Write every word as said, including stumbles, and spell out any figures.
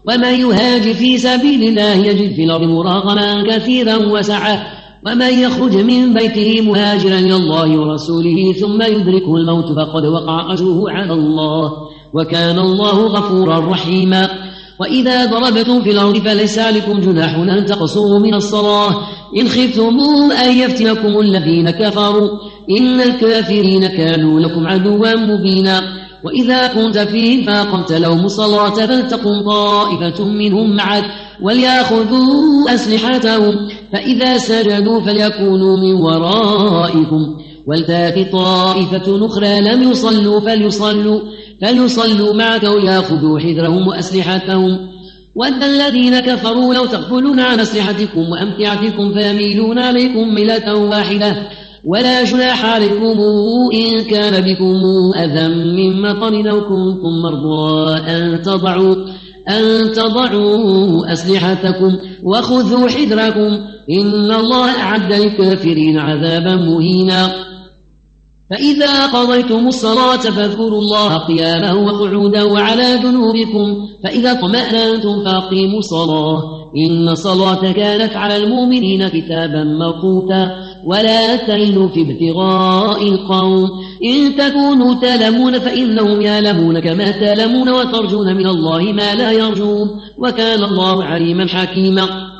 ومن يهاجر في سبيل الله يجد في الأرض مراغما كثيرا وسعة ومن يخرج من بيته مهاجرا إلى الله ورسوله ثم يدركه الموت فقد وقع أجره على الله وكان الله غفورا رحيما وإذا ضربتم في الأرض فليس عليكم جناح أن تقصروا من الصلاة إن خفتم أن يفتنكم الذين كفروا إن الكافرين كانوا لكم عدوا مبينا وإذا كنت فيهم فأقمت لهم الصلاة فلتقم طائفة منهم معك وليأخذوا أسلحتهم فإذا سجدوا فليكونوا من ورائكم ولتأت طائفة أخرى لم يصلوا فليصلوا, فليصلوا معك وليأخذوا حذرهم وأسلحتهم ود الذين كفروا لو تغفلون عن أسلحتكم وأمتعتكم فيميلون عليكم ملة واحدة ولا جناح عليكم إن كان بكم أذى من مطر أو كنتم مرضى أن تضعوا, أن تضعوا أسلحتكم وخذوا حذركم إن الله أعد للكافرين عذابا مهينا فإذا قضيتم الصلاة فاذكروا الله قياما وقعودا وعلى جنوبكم فإذا اطمأننتم فأقيموا الصلاة إن الصلاة كانت على المؤمنين كتابا موقوتا ولا تهنوا في ابتغاء القوم إن تكونوا تألمون فإنهم يألمون كما تألمون وترجون من الله ما لا يرجون وكان الله عليما حكيما